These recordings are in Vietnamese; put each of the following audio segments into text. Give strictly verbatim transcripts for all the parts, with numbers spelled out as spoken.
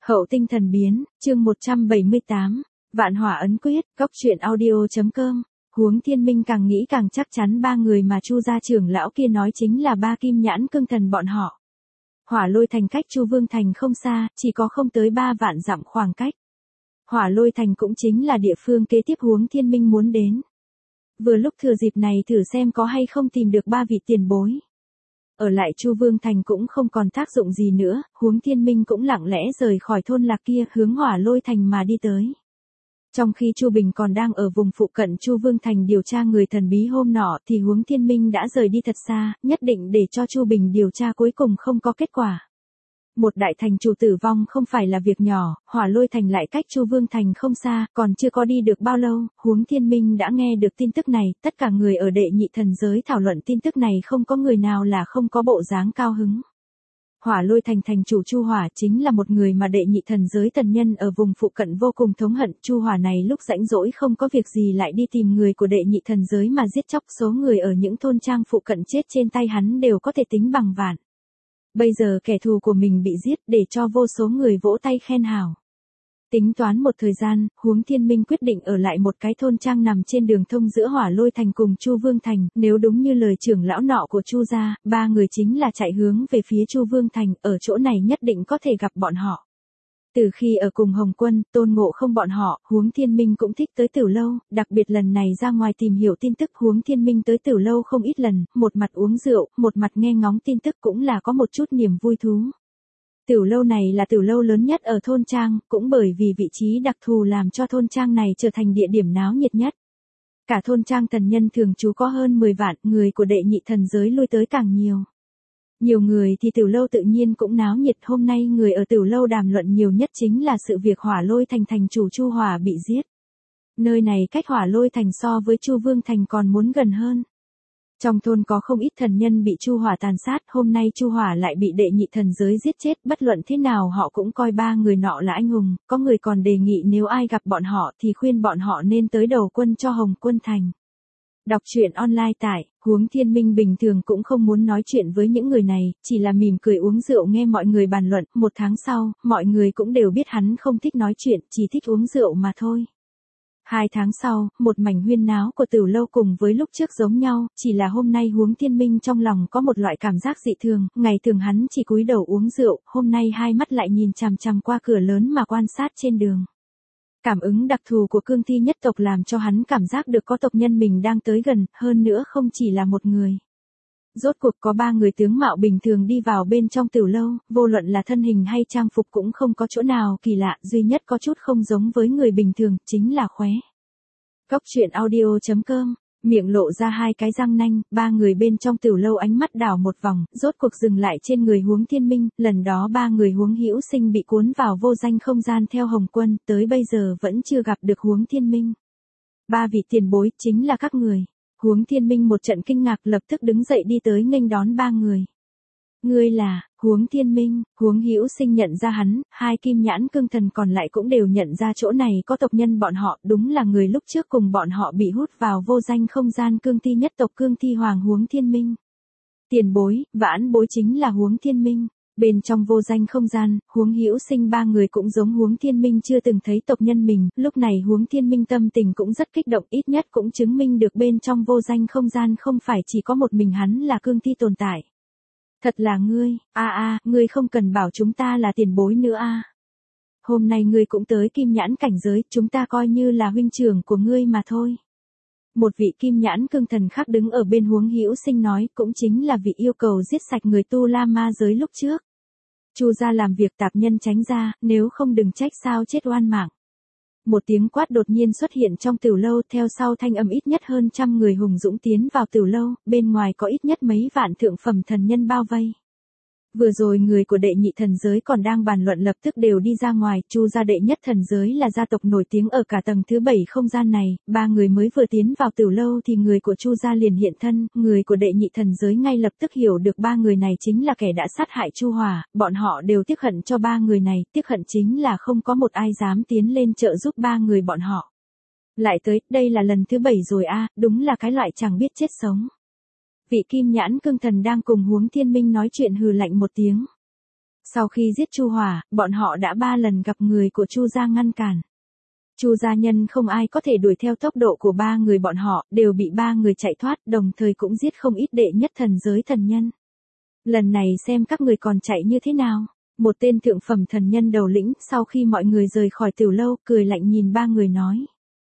Hậu tinh thần biến, chương một trăm bảy mươi tám, Vạn Hỏa ấn quyết, góc truyện audio.com. Huống Thiên Minh càng nghĩ càng chắc chắn ba người mà Chu gia trưởng lão kia nói chính là ba kim nhãn cương thần bọn họ. Hỏa Lôi Thành cách Chu Vương Thành không xa, chỉ có không tới ba vạn dặm khoảng cách. Hỏa Lôi Thành cũng chính là địa phương kế tiếp Huống Thiên Minh muốn đến. Vừa lúc thừa dịp này thử xem có hay không tìm được ba vị tiền bối. Ở lại Chu Vương Thành cũng không còn tác dụng gì nữa, Huống Thiên Minh cũng lặng lẽ rời khỏi thôn lạc kia hướng Hỏa Lôi Thành mà đi tới. Trong khi Chu Bình còn đang ở vùng phụ cận Chu Vương Thành điều tra người thần bí hôm nọ thì Huống Thiên Minh đã rời đi thật xa, nhất định để cho Chu Bình điều tra cuối cùng không có kết quả. Một đại thành chủ tử vong không phải là việc nhỏ, Hỏa Lôi Thành lại cách Chu Vương Thành không xa, còn chưa có đi được bao lâu, Huống Thiên Minh đã nghe được tin tức này, tất cả người ở đệ nhị thần giới thảo luận tin tức này không có người nào là không có bộ dáng cao hứng. Hỏa Lôi Thành thành chủ Chu Hỏa chính là một người mà đệ nhị thần giới tần nhân ở vùng phụ cận vô cùng thống hận, Chu Hỏa này lúc rảnh rỗi không có việc gì lại đi tìm người của đệ nhị thần giới mà giết chóc, số người ở những thôn trang phụ cận chết trên tay hắn đều có thể tính bằng vạn. Bây giờ kẻ thù của mình bị giết để cho vô số người vỗ tay khen hào. Tính toán một thời gian, Huống Thiên Minh quyết định ở lại một cái thôn trang nằm trên đường thông giữa Hỏa Lôi Thành cùng Chu Vương Thành, nếu đúng như lời trưởng lão nọ của Chu gia, ba người chính là chạy hướng về phía Chu Vương Thành, ở chỗ này nhất định có thể gặp bọn họ. Từ khi ở cùng Hồng Quân, Tôn Ngộ Không bọn họ, Huống Thiên Minh cũng thích tới Tử Lâu, đặc biệt lần này ra ngoài tìm hiểu tin tức Huống Thiên Minh tới Tử Lâu không ít lần, một mặt uống rượu, một mặt nghe ngóng tin tức cũng là có một chút niềm vui thú. Tử Lâu này là Tử Lâu lớn nhất ở thôn trang, cũng bởi vì vị trí đặc thù làm cho thôn trang này trở thành địa điểm náo nhiệt nhất. Cả thôn trang thần nhân thường trú có hơn mười vạn, người của đệ nhị thần giới lui tới càng nhiều. Nhiều người thì Tử Lâu tự nhiên cũng náo nhiệt, hôm nay người ở Tử Lâu đàm luận nhiều nhất chính là sự việc Hỏa Lôi Thành thành chủ Chu Hỏa bị giết. Nơi này cách Hỏa Lôi Thành so với Chu Vương Thành còn muốn gần hơn. Trong thôn có không ít thần nhân bị Chu Hỏa tàn sát, hôm nay Chu Hỏa lại bị đệ nhị thần giới giết chết, bất luận thế nào họ cũng coi ba người nọ là anh hùng, có người còn đề nghị nếu ai gặp bọn họ thì khuyên bọn họ nên tới đầu quân cho Hồng Quân Thành. Đọc truyện online tại Huống Thiên Minh bình thường cũng không muốn nói chuyện với những người này, chỉ là mỉm cười uống rượu nghe mọi người bàn luận, một tháng sau, mọi người cũng đều biết hắn không thích nói chuyện, chỉ thích uống rượu mà thôi. Hai tháng sau, một mảnh huyên náo của Tử Lâu cùng với lúc trước giống nhau, chỉ là hôm nay Huống Thiên Minh trong lòng có một loại cảm giác dị thường, ngày thường hắn chỉ cúi đầu uống rượu, hôm nay hai mắt lại nhìn chằm chằm qua cửa lớn mà quan sát trên đường. Cảm ứng đặc thù của cương thi nhất tộc làm cho hắn cảm giác được có tộc nhân mình đang tới gần, hơn nữa không chỉ là một người. Rốt cuộc có ba người tướng mạo bình thường đi vào bên trong Tử Lâu, vô luận là thân hình hay trang phục cũng không có chỗ nào kỳ lạ, duy nhất có chút không giống với người bình thường, chính là khóe. Góc truyện audio.com, miệng lộ ra hai cái răng nanh, ba người bên trong Tử Lâu ánh mắt đảo một vòng, rốt cuộc dừng lại trên người Huống Thiên Minh, lần đó ba người Huống Hữu Sinh bị cuốn vào vô danh không gian theo Hồng Quân, tới bây giờ vẫn chưa gặp được Huống Thiên Minh. Ba vị tiền bối chính là các người. Huống Thiên Minh một trận kinh ngạc lập tức đứng dậy đi tới nghênh đón ba người. Ngươi là, Huống Thiên Minh, Huống Hữu Sinh nhận ra hắn, hai kim nhãn cương thần còn lại cũng đều nhận ra chỗ này có tộc nhân bọn họ, đúng là người lúc trước cùng bọn họ bị hút vào vô danh không gian cương thi nhất tộc cương thi hoàng Huống Thiên Minh. Tiền bối, vãn bối chính là Huống Thiên Minh. Bên trong vô danh không gian, Huống Hữu Sinh ba người cũng giống Huống Thiên Minh chưa từng thấy tộc nhân mình, lúc này Huống Thiên Minh tâm tình cũng rất kích động, ít nhất cũng chứng minh được bên trong vô danh không gian không phải chỉ có một mình hắn là cương thi tồn tại. Thật là ngươi, a a, ngươi không cần bảo chúng ta là tiền bối nữa a. Hôm nay ngươi cũng tới kim nhãn cảnh giới, chúng ta coi như là huynh trưởng của ngươi mà thôi. Một vị kim nhãn cương thần khác đứng ở bên Huống Hữu Sinh nói, cũng chính là vị yêu cầu giết sạch người Tu La Ma giới lúc trước. Chu gia làm việc tạp nhân tránh ra, nếu không đừng trách sao chết oan mạng. Một tiếng quát đột nhiên xuất hiện trong Tử Lâu, theo sau thanh âm ít nhất hơn trăm người hùng dũng tiến vào Tử Lâu, bên ngoài có ít nhất mấy vạn thượng phẩm thần nhân bao vây. Vừa rồi người của đệ nhị thần giới còn đang bàn luận lập tức đều đi ra ngoài, Chu gia đệ nhất thần giới là gia tộc nổi tiếng ở cả tầng thứ bảy không gian này, ba người mới vừa tiến vào Tử Lâu thì người của Chu gia liền hiện thân, người của đệ nhị thần giới ngay lập tức hiểu được ba người này chính là kẻ đã sát hại Chu Hỏa, bọn họ đều tiếc hận cho ba người này, tiếc hận chính là không có một ai dám tiến lên trợ giúp ba người bọn họ. Lại tới, đây là lần thứ bảy rồi a, đúng là cái loại chẳng biết chết sống. Vị kim nhãn cương thần đang cùng Huống Thiên Minh nói chuyện hừ lạnh một tiếng. Sau khi giết Chu Hỏa, bọn họ đã ba lần gặp người của Chu gia ngăn cản. Chu gia nhân không ai có thể đuổi theo tốc độ của ba người bọn họ, đều bị ba người chạy thoát, đồng thời cũng giết không ít đệ nhất thần giới thần nhân. Lần này xem các người còn chạy như thế nào. Một tên thượng phẩm thần nhân đầu lĩnh, sau khi mọi người rời khỏi tiểu lâu, cười lạnh nhìn ba người nói.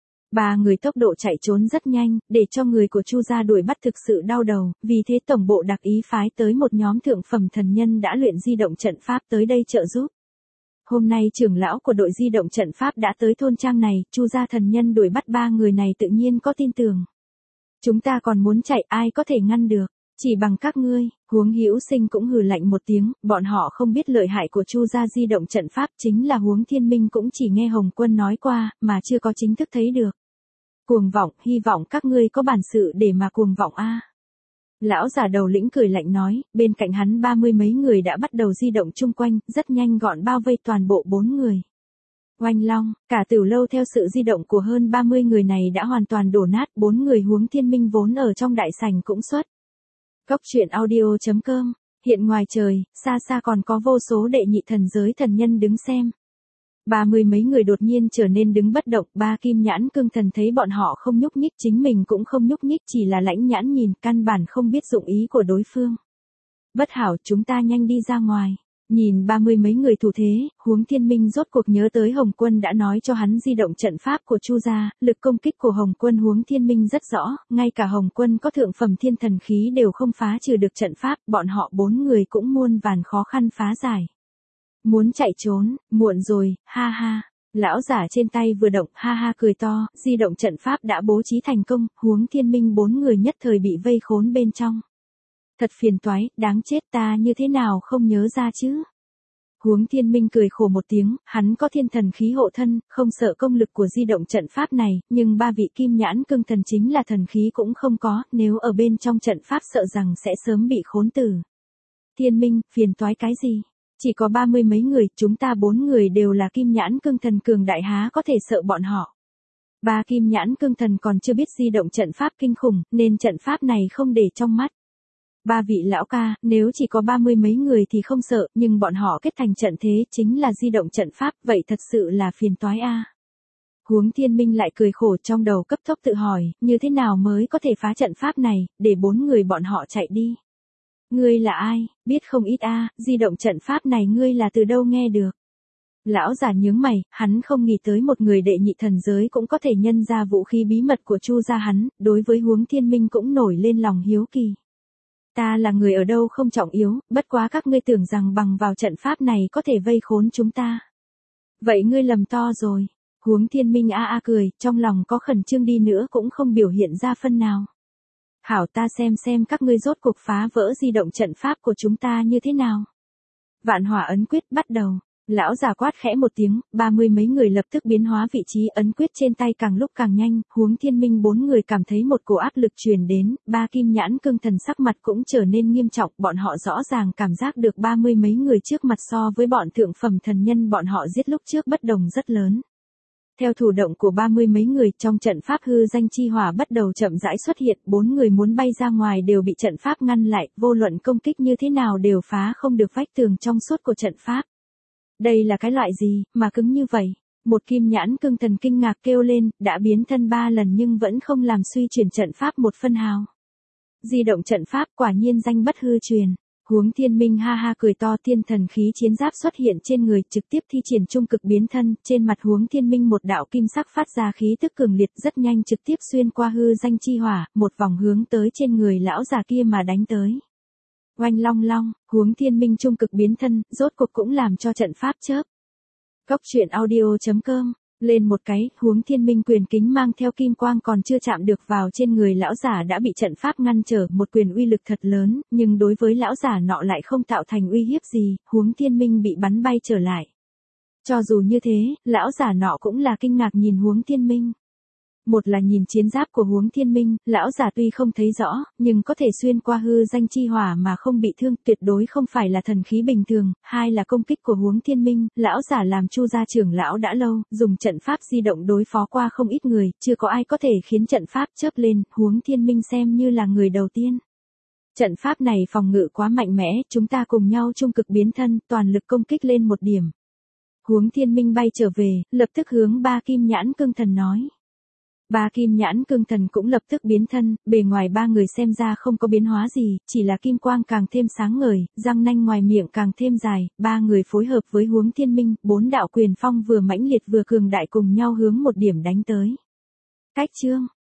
Ba người tốc độ chạy trốn rất nhanh, để cho người của Chu gia đuổi bắt thực sự đau đầu, vì thế tổng bộ đặc ý phái tới một nhóm thượng phẩm thần nhân đã luyện di động trận pháp tới đây trợ giúp. Hôm nay trưởng lão của đội di động trận pháp đã tới thôn trang này, Chu gia thần nhân đuổi bắt ba người này tự nhiên có tin tưởng. Chúng ta còn muốn chạy, ai có thể ngăn được, chỉ bằng các ngươi. Huống Hữu Sinh cũng hừ lạnh một tiếng, bọn họ không biết lợi hại của Chu gia di động trận pháp, chính là Huống Thiên Minh cũng chỉ nghe Hồng Quân nói qua, mà chưa có chính thức thấy được. Cuồng vọng, hy vọng các ngươi có bản sự để mà cuồng vọng a. Lão giả đầu lĩnh cười lạnh nói, bên cạnh hắn ba mươi mấy người đã bắt đầu di động chung quanh, rất nhanh gọn bao vây toàn bộ bốn người. Oanh long, cả tiểu lâu theo sự di động của hơn ba mươi người này đã hoàn toàn đổ nát, bốn người Huống Thiên Minh vốn ở trong đại sảnh cũng xuất. Cốc truyện audio chấm com, hiện ngoài trời, xa xa còn có vô số đệ nhị thần giới thần nhân đứng xem. Ba mươi mấy người đột nhiên trở nên đứng bất động, ba kim nhãn cương thần thấy bọn họ không nhúc nhích, chính mình cũng không nhúc nhích, chỉ là lãnh nhãn nhìn, căn bản không biết dụng ý của đối phương. Bất hảo, chúng ta nhanh đi ra ngoài. Nhìn ba mươi mấy người thủ thế, Huống Thiên Minh rốt cuộc nhớ tới Hồng Quân đã nói cho hắn di động trận pháp của Chu gia, lực công kích của Hồng Quân Huống Thiên Minh rất rõ, ngay cả Hồng Quân có thượng phẩm thiên thần khí đều không phá trừ được trận pháp, bọn họ bốn người cũng muôn vàn khó khăn phá giải. Muốn chạy trốn, muộn rồi, ha ha. Lão giả trên tay vừa động, ha ha cười to, di động trận pháp đã bố trí thành công, Huống Thiên Minh bốn người nhất thời bị vây khốn bên trong. Thật phiền toái, đáng chết, ta như thế nào không nhớ ra chứ. Huống Thiên Minh cười khổ một tiếng, hắn có thiên thần khí hộ thân, không sợ công lực của di động trận pháp này, nhưng ba vị kim nhãn cương thần chính là thần khí cũng không có, nếu ở bên trong trận pháp sợ rằng sẽ sớm bị khốn tử. Thiên Minh, phiền toái cái gì? Chỉ có ba mươi mấy người, chúng ta bốn người đều là kim nhãn cương thần cường đại, há có thể sợ bọn họ. Ba kim nhãn cương thần còn chưa biết di động trận pháp kinh khủng, nên trận pháp này không để trong mắt. Ba vị lão ca, nếu chỉ có ba mươi mấy người thì không sợ, nhưng bọn họ kết thành trận thế chính là di động trận pháp, vậy thật sự là phiền toái a. Huống Thiên Minh lại cười khổ, trong đầu cấp tốc tự hỏi, như thế nào mới có thể phá trận pháp này, để bốn người bọn họ chạy đi. Ngươi là ai, biết không ít a, di động trận pháp này ngươi là từ đâu nghe được. Lão giả nhướng mày, hắn không nghĩ tới một người đệ nhị thần giới cũng có thể nhân ra vũ khí bí mật của Chu gia hắn, đối với Huống Thiên Minh cũng nổi lên lòng hiếu kỳ. Ta là người ở đâu không trọng yếu, bất quá các ngươi tưởng rằng bằng vào trận pháp này có thể vây khốn chúng ta. Vậy ngươi lầm to rồi. Huống Thiên Minh a a cười, trong lòng có khẩn trương đi nữa cũng không biểu hiện ra phân nào. Hảo, ta xem xem các ngươi rốt cuộc phá vỡ di động trận pháp của chúng ta như thế nào. Vạn hỏa ấn quyết bắt đầu. Lão già quát khẽ một tiếng, ba mươi mấy người lập tức biến hóa vị trí, ấn quyết trên tay càng lúc càng nhanh, Huống Thiên Minh bốn người cảm thấy một cổ áp lực truyền đến, ba kim nhãn cương thần sắc mặt cũng trở nên nghiêm trọng, bọn họ rõ ràng cảm giác được ba mươi mấy người trước mặt so với bọn thượng phẩm thần nhân bọn họ giết lúc trước bất đồng rất lớn. Theo thủ động của ba mươi mấy người, trong trận pháp hư danh chi hỏa bắt đầu chậm rãi xuất hiện, bốn người muốn bay ra ngoài đều bị trận pháp ngăn lại, vô luận công kích như thế nào đều phá không được vách tường trong suốt của trận pháp. Đây là cái loại gì, mà cứng như vậy? Một kim nhãn cương thần kinh ngạc kêu lên, đã biến thân ba lần nhưng vẫn không làm suy chuyển trận pháp một phân hào. Di động trận pháp quả nhiên danh bất hư truyền. Huống Thiên Minh ha ha cười to, thiên thần khí chiến giáp xuất hiện trên người, trực tiếp thi triển trung cực biến thân, trên mặt Huống Thiên Minh một đạo kim sắc phát ra khí tức cường liệt, rất nhanh trực tiếp xuyên qua hư danh chi hỏa, một vòng hướng tới trên người lão già kia mà đánh tới. Oanh long long, Huống Thiên Minh trung cực biến thân, rốt cuộc cũng làm cho trận pháp chớp. Cốc truyện audio chấm com, lên một cái, Huống Thiên Minh quyền kính mang theo kim quang còn chưa chạm được vào trên người lão giả đã bị trận pháp ngăn trở, một quyền uy lực thật lớn, nhưng đối với lão giả nọ lại không tạo thành uy hiếp gì, Huống Thiên Minh bị bắn bay trở lại. Cho dù như thế, lão giả nọ cũng là kinh ngạc nhìn Huống Thiên Minh. Một là nhìn chiến giáp của Huống Thiên Minh, lão giả tuy không thấy rõ, nhưng có thể xuyên qua hư danh chi hỏa mà không bị thương, tuyệt đối không phải là thần khí bình thường. Hai là công kích của Huống Thiên Minh, lão giả làm Chu gia trưởng lão đã lâu, dùng trận pháp di động đối phó qua không ít người, chưa có ai có thể khiến trận pháp chớp lên, Huống Thiên Minh xem như là người đầu tiên. Trận pháp này phòng ngự quá mạnh mẽ, chúng ta cùng nhau trung cực biến thân, toàn lực công kích lên một điểm. Huống Thiên Minh bay trở về, lập tức hướng ba kim nhãn cương thần nói. Ba kim nhãn cương thần cũng lập tức biến thân, bề ngoài ba người xem ra không có biến hóa gì, chỉ là kim quang càng thêm sáng ngời, răng nanh ngoài miệng càng thêm dài, ba người phối hợp với Huống Thiên Minh, bốn đạo quyền phong vừa mãnh liệt vừa cường đại cùng nhau hướng một điểm đánh tới. Cách chương